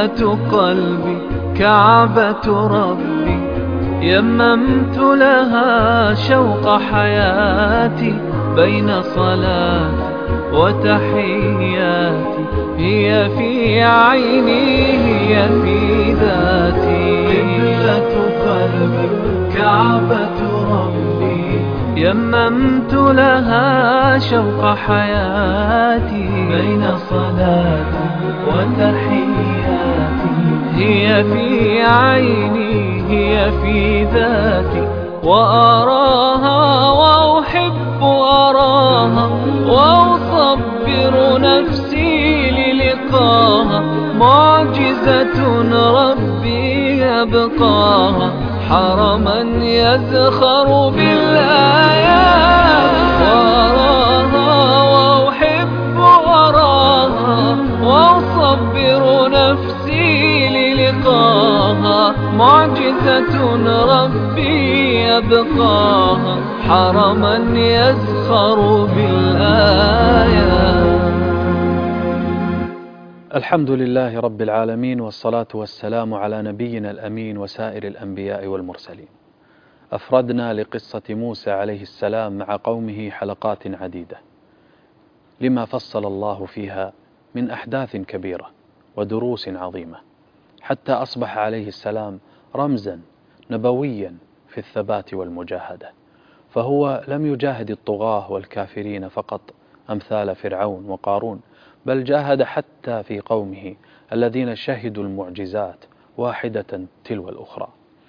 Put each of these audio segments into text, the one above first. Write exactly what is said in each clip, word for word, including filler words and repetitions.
قبلة قلبي كعبة ربي، يممت لها شوق حياتي بين صلاتي وتحياتي. هي في عيني هي في ذاتي، قبلة قلبي كعبة ربي، يممت لها شوق حياتي بين صلاتي وتحياتي. هي في عيني هي في ذاتي، وأراها وأحب أراها، وأصبر نفسي للقاها. معجزة ربي يبقاها، حرما يزخر بالآيات. وأراها وأحب أراها، وأصبر نفسي للقاها. معجزة ربي يبقاها، حرما يزخر بالآيات. الحمد لله رب العالمين، والصلاة والسلام على نبينا الأمين وسائر الأنبياء والمرسلين. أفردنا لقصة موسى عليه السلام مع قومه حلقات عديدة، لما فصل الله فيها من أحداث كبيرة ودروس عظيمة، حتى أصبح عليه السلام رمزا نبويا في الثبات والمجاهدة. فهو لم يجاهد الطغاة والكافرين فقط أمثال فرعون وقارون، بل جاهد حتى في قومه الذين شهدوا المعجزات واحدة تلو الأخرى،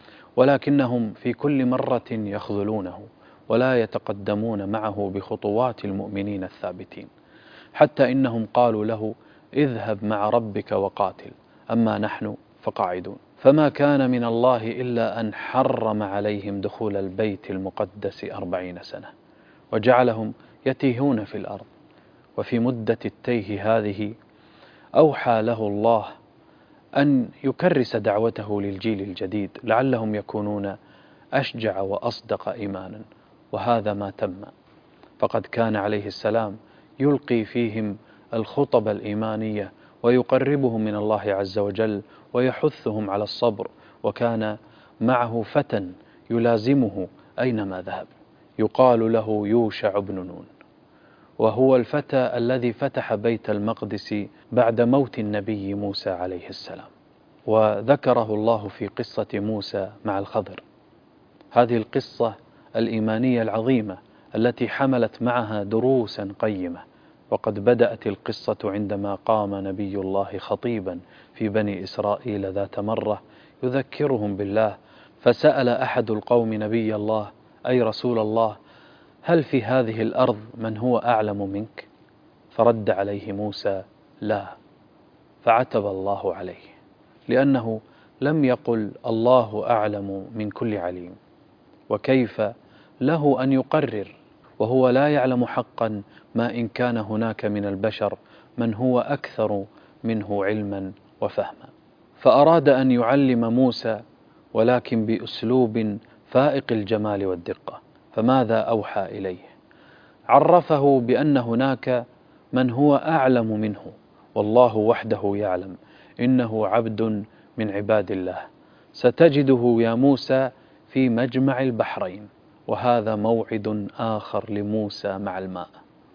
ولكنهم في كل مرة يخذلونه ولا يتقدمون معه بخطوات المؤمنين الثابتين، حتى إنهم قالوا له: اذهب مع ربك وقاتل، أما نحن فقاعدون. فما كان من الله إلا أن حرم عليهم دخول البيت المقدس أربعين سنة، وجعلهم يتيهون في الأرض. وفي مدة التيه هذه أوحى له الله أن يكرس دعوته للجيل الجديد، لعلهم يكونون أشجع وأصدق إيمانا، وهذا ما تم. فقد كان عليه السلام يلقي فيهم الخطب الإيمانية، ويقربهم من الله عز وجل، ويحثهم على الصبر. وكان معه فتى يلازمه أينما ذهب، يقال له يوشع بن نون، وهو الفتى الذي فتح بيت المقدس بعد موت النبي موسى عليه السلام. وذكره الله في قصة موسى مع الخضر، هذه القصة الإيمانية العظيمة التي حملت معها دروسا قيمة. وقد بدأت القصة عندما قام نبي الله خطيبا في بني إسرائيل ذات مرة يذكرهم بالله، فسأل أحد القوم نبي الله: أي رسول الله، هل في هذه الأرض من هو أعلم منك؟ فرد عليه موسى: لا. فعتب الله عليه، لأنه لم يقل الله أعلم من كل عليم، وكيف له أن يقرر وهو لا يعلم حقا ما إن كان هناك من البشر من هو أكثر منه علما وفهما. فأراد أن يعلم موسى، ولكن بأسلوب فائق الجمال والدقة. فماذا أوحى إليه؟ عرفه بأن هناك من هو أعلم منه، والله وحده يعلم إنه عبد من عباد الله، ستجده يا موسى في مجمع البحرين. وهذا موعد آخر لموسى مع الماء،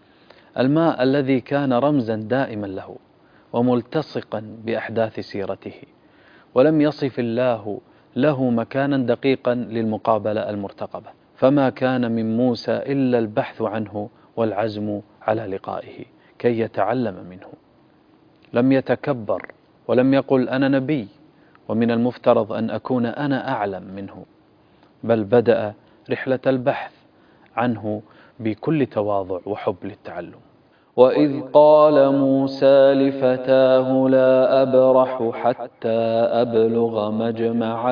الماء الذي كان رمزا دائما له وملتصقا بأحداث سيرته، ولم يصف الله له مكانا دقيقا للمقابلة المرتقبة. فما كان من موسى إلا البحث عنه والعزم على لقائه كي يتعلم منه. لم يتكبر ولم يقل أنا نبي ومن المفترض أن أكون أنا أعلم منه، بل بدأ رحلة البحث عنه بكل تواضع وحب للتعلم. وإذ قال موسى لفتاه: لا أبرح حتى أبلغ مجمع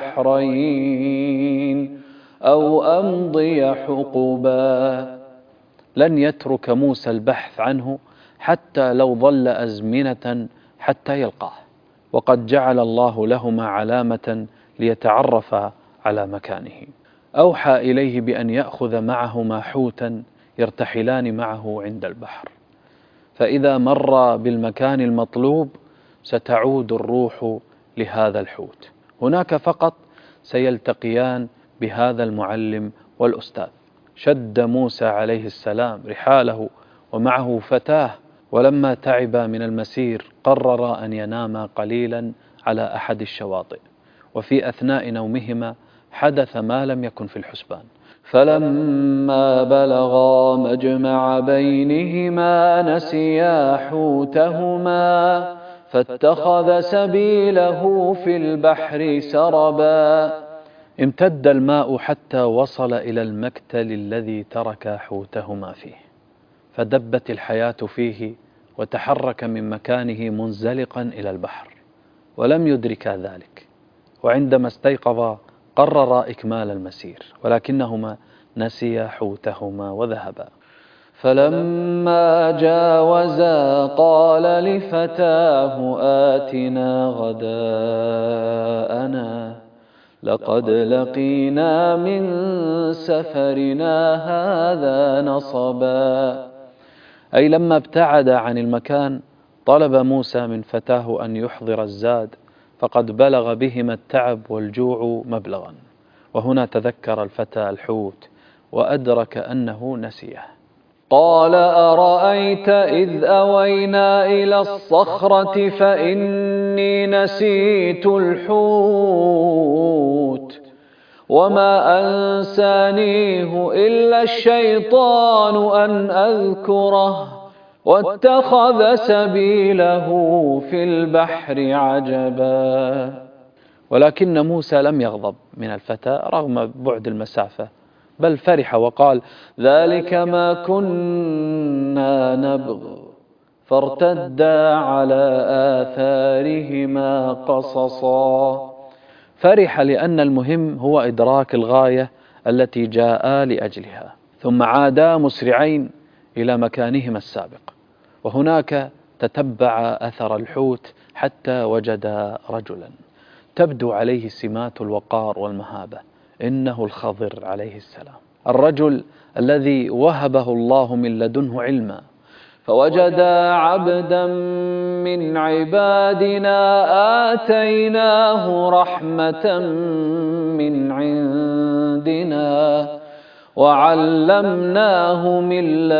البحرين أو أمضي حقبا. لن يترك موسى البحث عنه حتى لو ظل أزمنة حتى يلقاه، وقد جعل الله لهما علامة ليتعرف على مكانه. أوحى إليه بأن يأخذ معهما حوتا يرتحلان معه عند البحر، فإذا مر بالمكان المطلوب ستعود الروح لهذا الحوت. هناك فقط سيلتقيان بهذا المعلم والأستاذ. شد موسى عليه السلام رحاله ومعه فتاه، ولما تعب من المسير قرر أن يناما قليلا على أحد الشواطئ، وفي أثناء نومهما حدث ما لم يكن في الحسبان. فلما بلغا مجمع بينهما نسيا حوتهما فاتخذ سبيله في البحر سربا. امتد الماء حتى وصل إلى المكتل الذي ترك حوتهما فيه، فدبت الحياة فيه وتحرك من مكانه منزلقا إلى البحر، ولم يدركا ذلك. وعندما استيقظا قررا إكمال المسير، ولكنهما نسيا حوتهما وذهبا. فلما جاوزا قال لفتاه آتنا غداءنا لقد لقينا من سفرنا هذا نصبا. أي لما ابتعد عن المكان طلب موسى من فتاه أن يحضر الزاد، فقد بلغ بهما التعب والجوع مبلغا. وهنا تذكر الفتى الحوت وأدرك أنه نسيه. قال أرأيت إذ أوينا إلى الصخرة فإني نسيت الحوت وما أنسانيه إلا الشيطان أن أذكره واتخذ سبيله في البحر عجبا. ولكن موسى لم يغضب من الفتى رغم بعد المسافة، بل فرح وقال ذلك ما كنا نبغ فارتدا على آثارهما قصصا. فرح لأن المهم هو إدراك الغاية التي جاءا لأجلها، ثم عادا مسرعين إلى مكانهما السابق. وهناك تتبع أثر الحوت حتى وجد رجلا تبدو عليه سمات الوقار والمهابة، إنه الخضر عليه السلام، الرجل الذي وهبه الله من لدنه علما. فوجدا عبدا من عبادنا آتيناه رحمة من عندنا وعلمناه من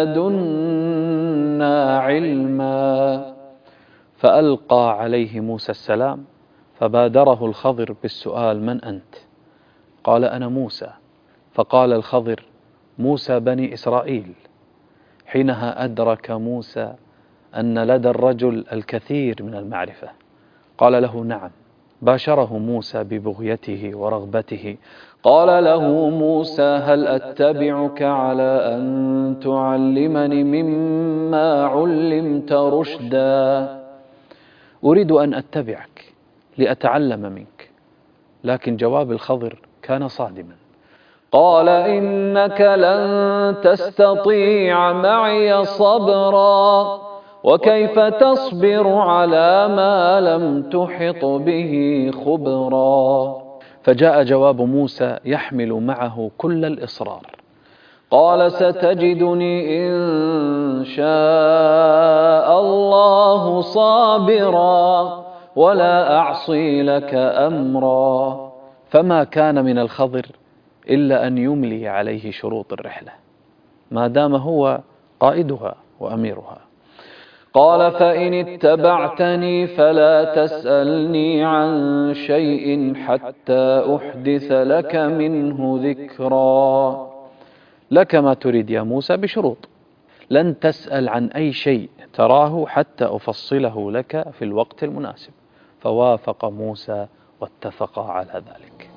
لدنا علما. فألقى عليه موسى السلام، فبادره الخضر بالسؤال من أنت؟ قال أنا موسى. فقال الخضر موسى بني إسرائيل. حينها أدرك موسى أن لدى الرجل الكثير من المعرفة. قال له نعم. باشره موسى ببغيته ورغبته. قال له موسى هل أتبعك على أن تعلمني مما علمت رشدا؟ أريد أن أتبعك لأتعلم منك. لكن جواب الخضر كان صادما. قال إنك لن تستطيع معي صبرا وكيف تصبر على ما لم تحط به خبرا. فجاء جواب موسى يحمل معه كل الإصرار. قال ستجدني إن شاء الله صابرا ولا أعصي لك أمرا. فما كان من الخضر إلا أن يملي عليه شروط الرحلة ما دام هو قائدها وأميرها. قال فإن اتبعتني فلا تسألني عن شيء حتى أحدث لك منه ذكرا. لك ما تريد يا موسى بشروط، لن تسأل عن أي شيء تراه حتى أفصله لك في الوقت المناسب. فوافق موسى واتفقا على ذلك.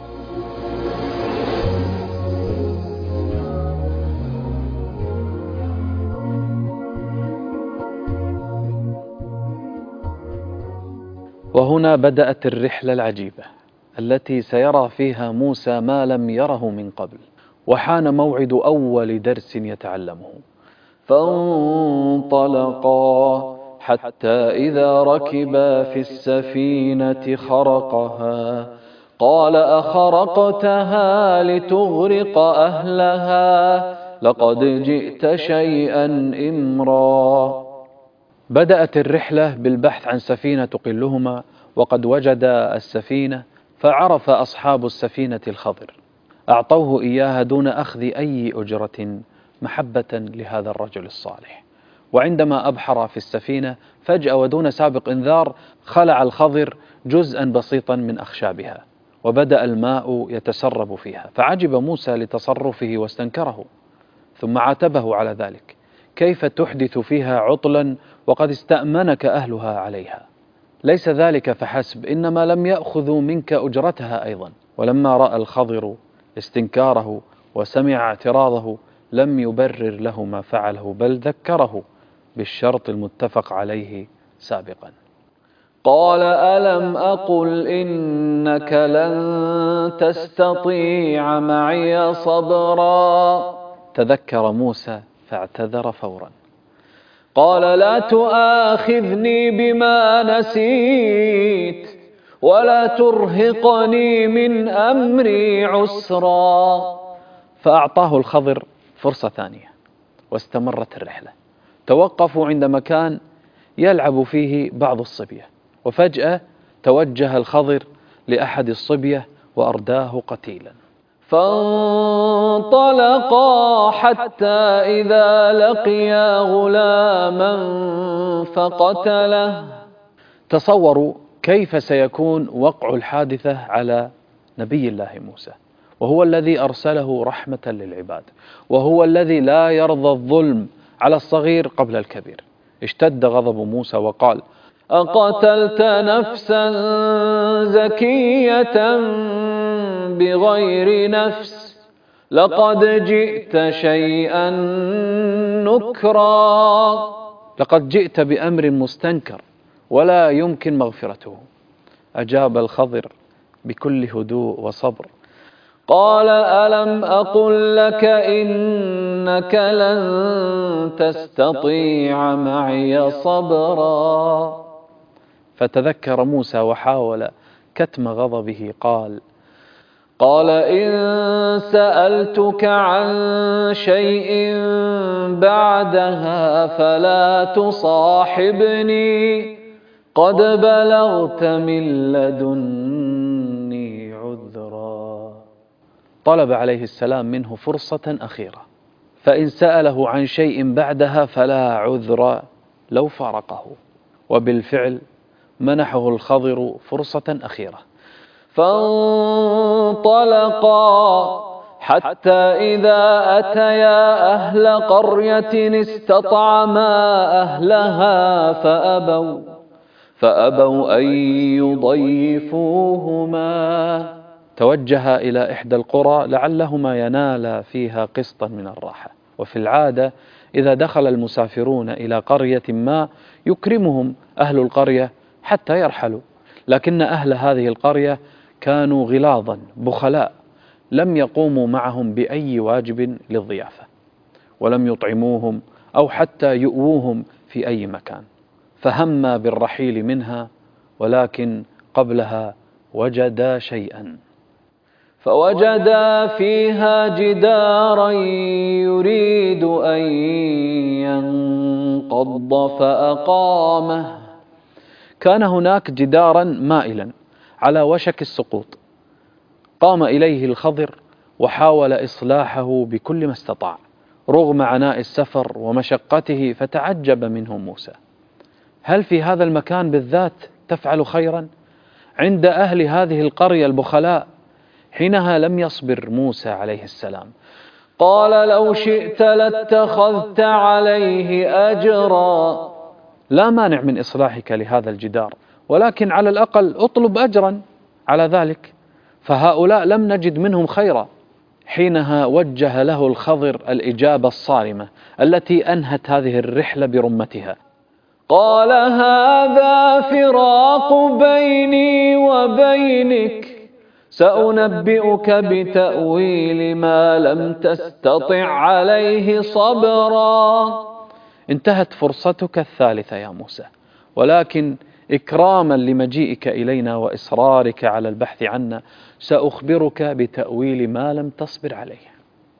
وهنا بدأت الرحلة العجيبة التي سيرى فيها موسى ما لم يره من قبل. وحان موعد أول درس يتعلمه. فانطلقا حتى إذا ركبا في السفينة خرقها قال أخرقتها لتغرق أهلها لقد جئت شيئا إمرا. بدأت الرحلة بالبحث عن سفينة تقلهما، وقد وجد السفينة، فعرف أصحاب السفينة الخضر، أعطوه إياها دون أخذ أي أجرة محبة لهذا الرجل الصالح. وعندما أبحر في السفينة فجأة ودون سابق إنذار خلع الخضر جزءا بسيطا من أخشابها، وبدأ الماء يتسرب فيها، فعجب موسى لتصرفه واستنكره، ثم عاتبه على ذلك: كيف تحدث فيها عطلا وقد استأمنك أهلها عليها؟ ليس ذلك فحسب، إنما لم يأخذوا منك أجرتها أيضا. ولما رأى الخضر استنكاره وسمع اعتراضه لم يبرر له ما فعله، بل ذكره بالشرط المتفق عليه سابقا. قال: ألم أقل إنك لن تستطيع معي صبرا؟ تذكر موسى فاعتذر فورا. قال: لا تؤاخذني بما نسيت ولا ترهقني من أمري عسرا. فأعطاه الخضر فرصة ثانية واستمرت الرحلة. توقفوا عند مكان يلعب فيه بعض الصبية، وفجأة توجه الخضر لأحد الصبية وأرداه قتيلا. فانطلقا حتى إذا لقيا غلاما فقتله. تصوروا كيف سيكون وقع الحادثة على نبي الله موسى، وهو الذي أرسله رحمة للعباد، وهو الذي لا يرضى الظلم على الصغير قبل الكبير. اشتد غضب موسى وقال: أقتلت نفسا زكية بغير نفس لقد جئت شيئا نكرا. لقد جئت بأمر مستنكر ولا يمكن مغفرته. أجاب الخضر بكل هدوء وصبر: قال: ألم أقل لك إنك لن تستطيع معي صبرا؟ فتذكر موسى وحاول كتم غضبه. قال قال: إن سألتك عن شيء بعدها فلا تصاحبني قد بلغت من لدني عذرا. طلب عليه السلام منه فرصة أخيرة، فإن سأله عن شيء بعدها فلا عذر لو فارقه. وبالفعل منحه الخضر فرصة أخيرة. فانطلقا حتى إذا أتيا أهل قرية استطعما أهلها فأبوا فأبوا أن يضيفوهما. توجه إلى إحدى القرى لعلهما ينالا فيها قسطا من الراحة. وفي العادة إذا دخل المسافرون إلى قرية ما يكرمهم أهل القرية حتى يرحلوا، لكن أهل هذه القرية كانوا غلاظا بخلاء، لم يقوموا معهم بأي واجب للضيافة، ولم يطعموهم أو حتى يؤووهم في أي مكان، فهما بالرحيل منها، ولكن قبلها وجدا شيئا. فوجدا فيها جدارا يريد أن ينقض فأقامه. كان هناك جدارا مائلا على وشك السقوط، قام إليه الخضر وحاول إصلاحه بكل ما استطاع رغم عناء السفر ومشقته. فتعجب منه موسى: هل في هذا المكان بالذات تفعل خيرا عند أهل هذه القرية البخلاء؟ حينها لم يصبر موسى عليه السلام. قال: لو شئت لاتخذت عليه أجرا. لا مانع من إصلاحك لهذا الجدار، ولكن على الأقل اطلب أجرا على ذلك، فهؤلاء لم نجد منهم خيرا. حينها وجه له الخضر الإجابة الصارمة التي أنهت هذه الرحلة برمتها. قال: هذا فراق بيني وبينك، سأنبئك بتأويل ما لم تستطع عليه صبرا. انتهت فرصتك الثالثة يا موسى، ولكن إكراما لمجيئك إلينا وإصرارك على البحث عنا سأخبرك بتأويل ما لم تصبر عليه،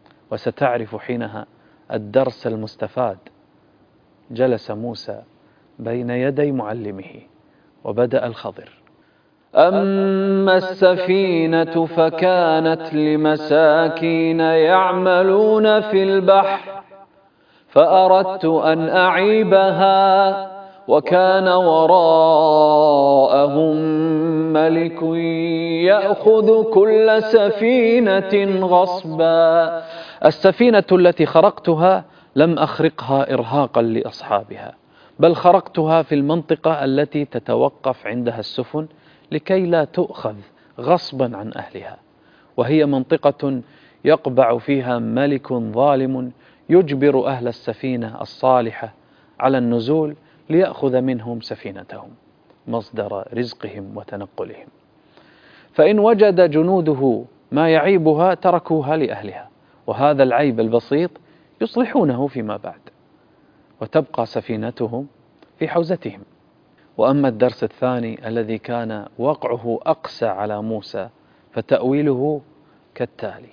وستعرف حينها الدرس المستفاد. جلس موسى بين يدي معلمه، وبدأ الخضر: أما السفينة فكانت لمساكين يعملون في البحر فأردت أن أعيبها وكان وراءهم ملك يأخذ كل سفينة غصبا. السفينة التي خرقتها لم أخرقها إرهاقا لأصحابها، بل خرقتها في المنطقة التي تتوقف عندها السفن لكي لا تؤخذ غصبا عن أهلها، وهي منطقة يقبع فيها ملك ظالم يجبر أهل السفينة الصالحة على النزول ليأخذ منهم سفينتهم مصدر رزقهم وتنقلهم، فإن وجد جنوده ما يعيبها تركوها لأهلها، وهذا العيب البسيط يصلحونه فيما بعد، وتبقى سفينتهم في حوزتهم. وأما الدرس الثاني الذي كان وقعه أقسى على موسى فتأويله كالتالي: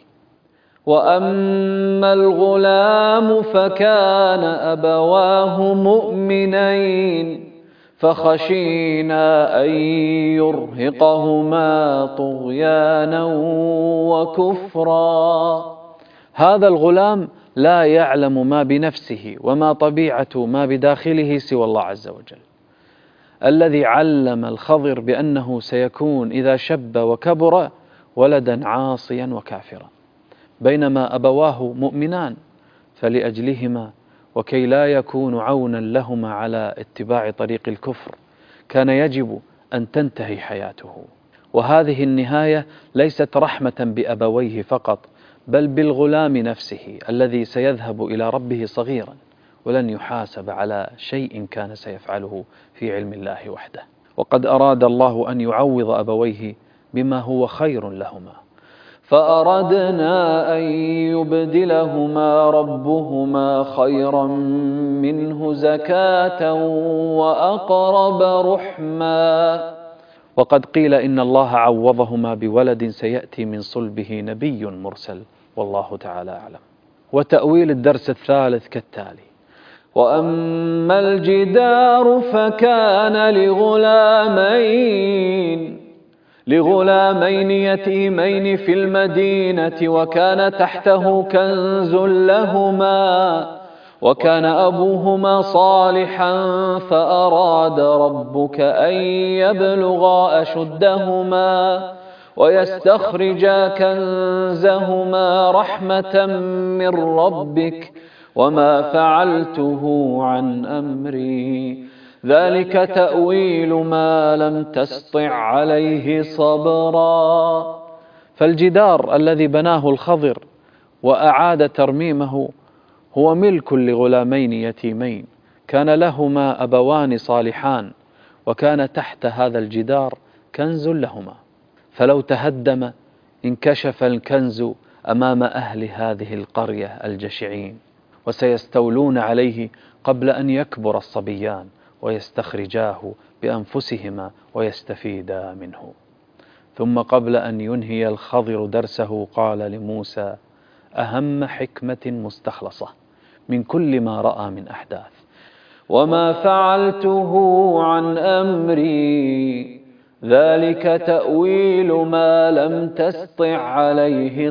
وأما الغلام فكان أبواه مؤمنين فخشينا أن يرهقهما طغيانا وكفرا. هذا الغلام لا يعلم ما بنفسه وما طبيعة ما بداخله سوى الله عز وجل، الذي علم الخضر بأنه سيكون إذا شب وكبر ولدا عاصيا وكافرا، بينما أبواه مؤمنان، فلأجلهما وكي لا يكون عونا لهما على اتباع طريق الكفر كان يجب أن تنتهي حياته. وهذه النهاية ليست رحمة بأبويه فقط، بل بالغلام نفسه الذي سيذهب إلى ربه صغيرا ولن يحاسب على شيء كان سيفعله في علم الله وحده. وقد أراد الله أن يعوض أبويه بما هو خير لهما، فأردنا أن يبدلهما ربهما خيرا منه زكاة وأقرب رحما. وقد قيل إن الله عوضهما بولد سيأتي من صلبه نبي مرسل، والله تعالى أعلم. وتأويل الدرس الثالث كالتالي: وأما الجدار فكان لغلامين لغلامين يتيمين في المدينة وكان تحته كنز لهما وكان أبوهما صالحا فأراد ربك أن يبلغا أشدهما ويستخرجا كنزهما رحمة من ربك وما فعلته عن أمري ذلك تأويل ما لم تسطع عليه صبرا. فالجدار الذي بناه الخضر وأعاد ترميمه هو ملك لغلامين يتيمين كان لهما أبوان صالحان، وكان تحت هذا الجدار كنز لهما، فلو تهدم انكشف الكنز أمام أهل هذه القرية الجشعين، وسيستولون عليه قبل أن يكبر الصبيان ويستخرجاه بأنفسهما ويستفيدا منه. ثم قبل أن ينهي الخضر درسه قال لموسى أهم حكمة مستخلصة من كل ما رأى من أحداث: وما فعلته عن أمري ذلك تأويل ما لم تسطع عليه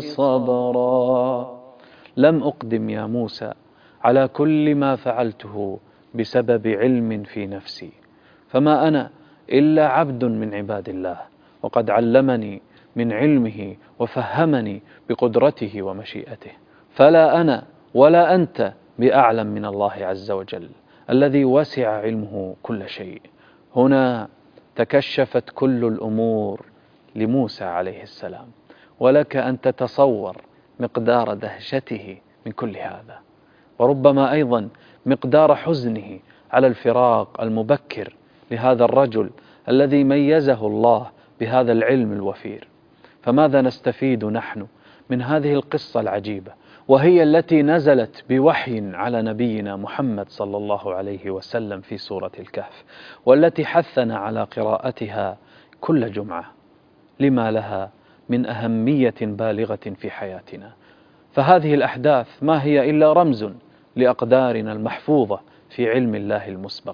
صبرا. لم أقدم يا موسى على كل ما فعلته بسبب علم في نفسي، فما أنا إلا عبد من عباد الله، وقد علمني من علمه وفهمني بقدرته ومشيئته، فلا أنا ولا أنت بأعلم من الله عز وجل الذي وسع علمه كل شيء. هنا تكشفت كل الأمور لموسى عليه السلام، ولك أن تتصور مقدار دهشته من كل هذا، وربما أيضا مقدار حزنه على الفراق المبكر لهذا الرجل الذي ميزه الله بهذا العلم الوفير. فماذا نستفيد نحن من هذه القصة العجيبة، وهي التي نزلت بوحي على نبينا محمد صلى الله عليه وسلم في سورة الكهف، والتي حثنا على قراءتها كل جمعة لما لها من أهمية بالغة في حياتنا؟ فهذه الأحداث ما هي إلا رمز لأقدارنا المحفوظة في علم الله المسبق،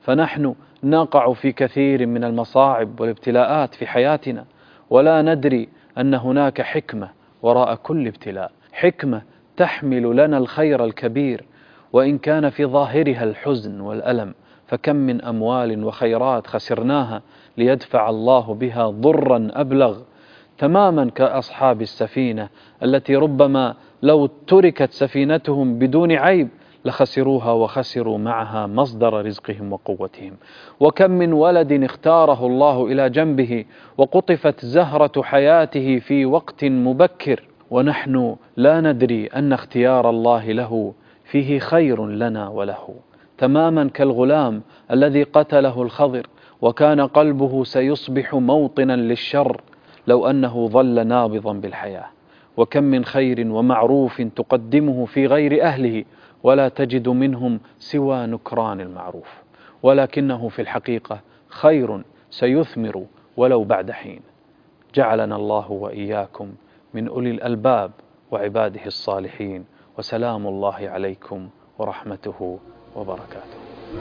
فنحن نقع في كثير من المصاعب والابتلاءات في حياتنا، ولا ندري أن هناك حكمة وراء كل ابتلاء، حكمة تحمل لنا الخير الكبير وإن كان في ظاهرها الحزن والألم. فكم من أموال وخيرات خسرناها ليدفع الله بها ضرا أبلغ، تماما كأصحاب السفينة التي ربما لو تركت سفينتهم بدون عيب لخسروها وخسروا معها مصدر رزقهم وقوتهم. وكم من ولد اختاره الله إلى جنبه وقطفت زهرة حياته في وقت مبكر، ونحن لا ندري أن اختيار الله له فيه خير لنا وله، تماما كالغلام الذي قتله الخضر وكان قلبه سيصبح موطنا للشر لو أنه ظل نابضا بالحياة. وكم من خير ومعروف تقدمه في غير أهله ولا تجد منهم سوى نكران المعروف، ولكنه في الحقيقة خير سيثمر ولو بعد حين. جعلنا الله وإياكم من أولي الألباب وعباده الصالحين، وسلام الله عليكم ورحمته وبركاته.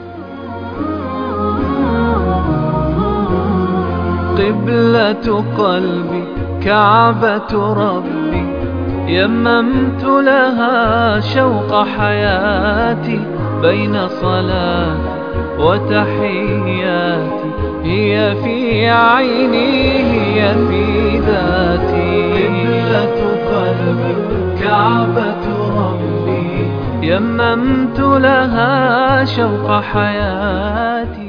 قبلة قلبي كعبة ربي، يممت لها شوق حياتي، بين صلاتي وتحياتي، هي في عيني هي في ذاتي. قبلة قلبي كعبة ربي، يممت لها شوق حياتي.